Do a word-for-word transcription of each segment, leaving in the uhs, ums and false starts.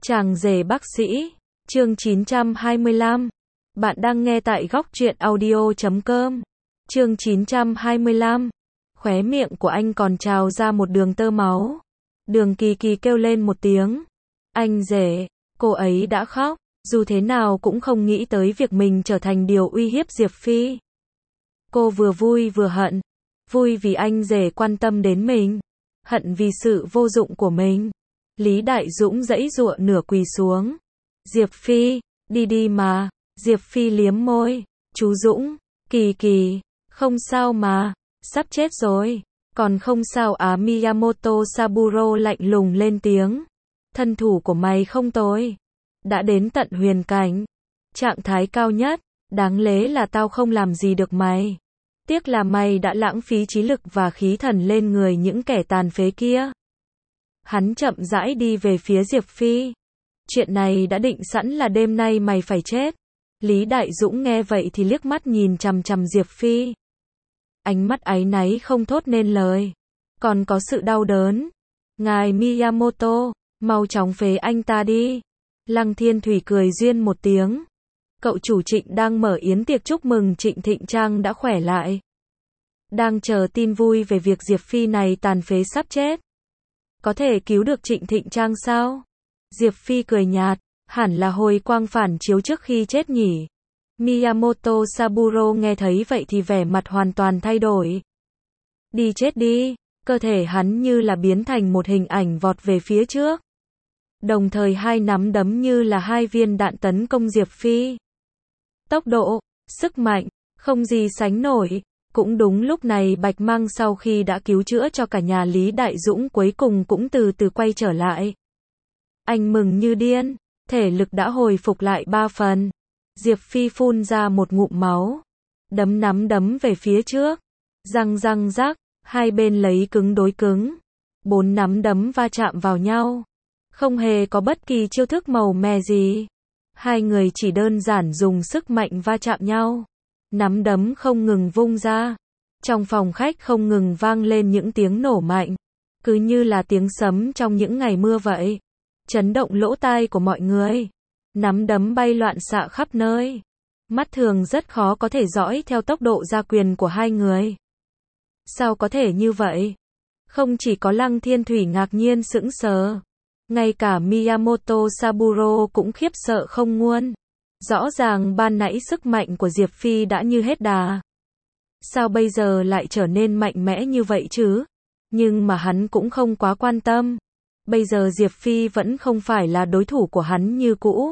Chàng rể bác sĩ, chương chín trăm hai mươi lăm. Bạn đang nghe tại góc truyện audio chấm com. Chương chín trăm hai mươi lăm. Khóe miệng của anh còn trào ra một đường tơ máu. Đường Kỳ Kỳ kêu lên một tiếng. Anh rể, cô ấy đã khóc, dù thế nào cũng không nghĩ tới việc mình trở thành điều uy hiếp Diệp Phi. Cô vừa vui vừa hận. Vui vì anh rể quan tâm đến mình, hận vì sự vô dụng của mình. Lý Đại Dũng giãy giụa nửa quỳ xuống. Diệp Phi, đi đi mà. Diệp Phi liếm môi. Chú Dũng, Kỳ Kỳ, không sao mà, sắp chết rồi. Còn không sao á. Miyamoto Saburo lạnh lùng lên tiếng. Thân thủ của mày không tồi, đã đến tận huyền cảnh, trạng thái cao nhất, đáng lẽ là tao không làm gì được mày. Tiếc là mày đã lãng phí trí lực và khí thần lên người những kẻ tàn phế kia. Hắn chậm rãi đi về phía Diệp Phi. Chuyện này đã định sẵn là đêm nay mày phải chết. Lý Đại Dũng nghe vậy thì liếc mắt nhìn chằm chằm Diệp Phi. Ánh mắt áy náy không thốt nên lời, còn có sự đau đớn. Ngài Miyamoto, mau chóng phế anh ta đi. Lăng Thiên Thủy cười duyên một tiếng. Cậu chủ Trịnh đang mở yến tiệc chúc mừng Trịnh Thịnh Trang đã khỏe lại, đang chờ tin vui về việc Diệp Phi này tàn phế sắp chết. Có thể cứu được Trịnh Thịnh Trang sao? Diệp Phi cười nhạt, hẳn là hồi quang phản chiếu trước khi chết nhỉ. Miyamoto Saburo nghe thấy vậy thì vẻ mặt hoàn toàn thay đổi. Đi chết đi. Cơ thể hắn như là biến thành một hình ảnh vọt về phía trước. Đồng thời hai nắm đấm như là hai viên đạn tấn công Diệp Phi. Tốc độ, sức mạnh, không gì sánh nổi. Cũng đúng lúc này Bạch Mang sau khi đã cứu chữa cho cả nhà Lý Đại Dũng cuối cùng cũng từ từ quay trở lại. Anh mừng như điên, thể lực đã hồi phục lại ba phần. Diệp Phi phun ra một ngụm máu, đấm nắm đấm về phía trước. Răng răng rắc, hai bên lấy cứng đối cứng. Bốn nắm đấm va chạm vào nhau. Không hề có bất kỳ chiêu thức màu mè gì. Hai người chỉ đơn giản dùng sức mạnh va chạm nhau. Nắm đấm không ngừng vung ra. Trong phòng khách không ngừng vang lên những tiếng nổ mạnh, cứ như là tiếng sấm trong những ngày mưa vậy. Chấn động lỗ tai của mọi người. Nắm đấm bay loạn xạ khắp nơi. Mắt thường rất khó có thể dõi theo tốc độ ra quyền của hai người. Sao có thể như vậy? Không chỉ có Lăng Thiên Thủy ngạc nhiên sững sờ, ngay cả Miyamoto Saburo cũng khiếp sợ không nguôi. Rõ ràng ban nãy sức mạnh của Diệp Phi đã như hết đà. Sao bây giờ lại trở nên mạnh mẽ như vậy chứ? Nhưng mà hắn cũng không quá quan tâm. Bây giờ Diệp Phi vẫn không phải là đối thủ của hắn như cũ.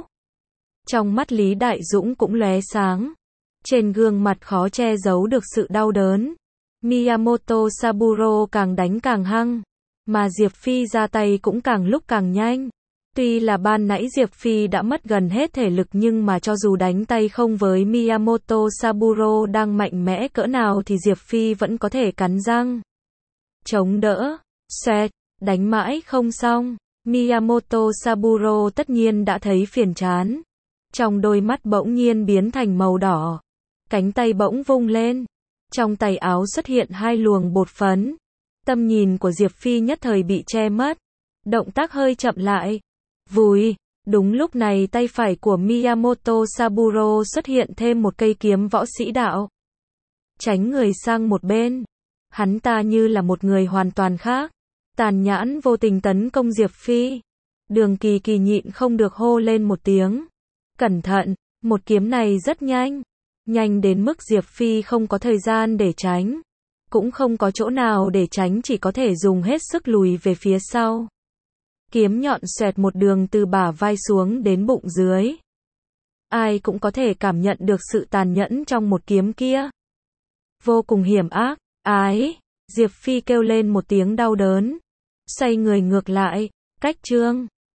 Trong mắt Lý Đại Dũng cũng lóe sáng. Trên gương mặt khó che giấu được sự đau đớn. Miyamoto Saburo càng đánh càng hăng, mà Diệp Phi ra tay cũng càng lúc càng nhanh. Tuy là ban nãy Diệp Phi đã mất gần hết thể lực nhưng mà cho dù đánh tay không với Miyamoto Saburo đang mạnh mẽ cỡ nào thì Diệp Phi vẫn có thể cắn răng chống đỡ. Xoẹt, đánh mãi không xong. Miyamoto Saburo tất nhiên đã thấy phiền chán. Trong đôi mắt bỗng nhiên biến thành màu đỏ. Cánh tay bỗng vung lên. Trong tay áo xuất hiện hai luồng bột phấn. Tầm nhìn của Diệp Phi nhất thời bị che mất. Động tác hơi chậm lại. Vùi. Đúng lúc này tay phải của Miyamoto Saburo xuất hiện thêm một cây kiếm võ sĩ đạo. Tránh người sang một bên. Hắn ta như là một người hoàn toàn khác. Tàn nhẫn vô tình tấn công Diệp Phi. Đường Kỳ Kỳ nhịn không được hô lên một tiếng. Cẩn thận, một kiếm này rất nhanh. Nhanh đến mức Diệp Phi không có thời gian để tránh. Cũng không có chỗ nào để tránh, chỉ có thể dùng hết sức lùi về phía sau. Kiếm nhọn xoẹt một đường từ bả vai xuống đến bụng dưới. Ai cũng có thể cảm nhận được sự tàn nhẫn trong một kiếm kia. Vô cùng hiểm ác. Ái! Diệp Phi kêu lên một tiếng đau đớn. Xoay người ngược lại. Cách trương.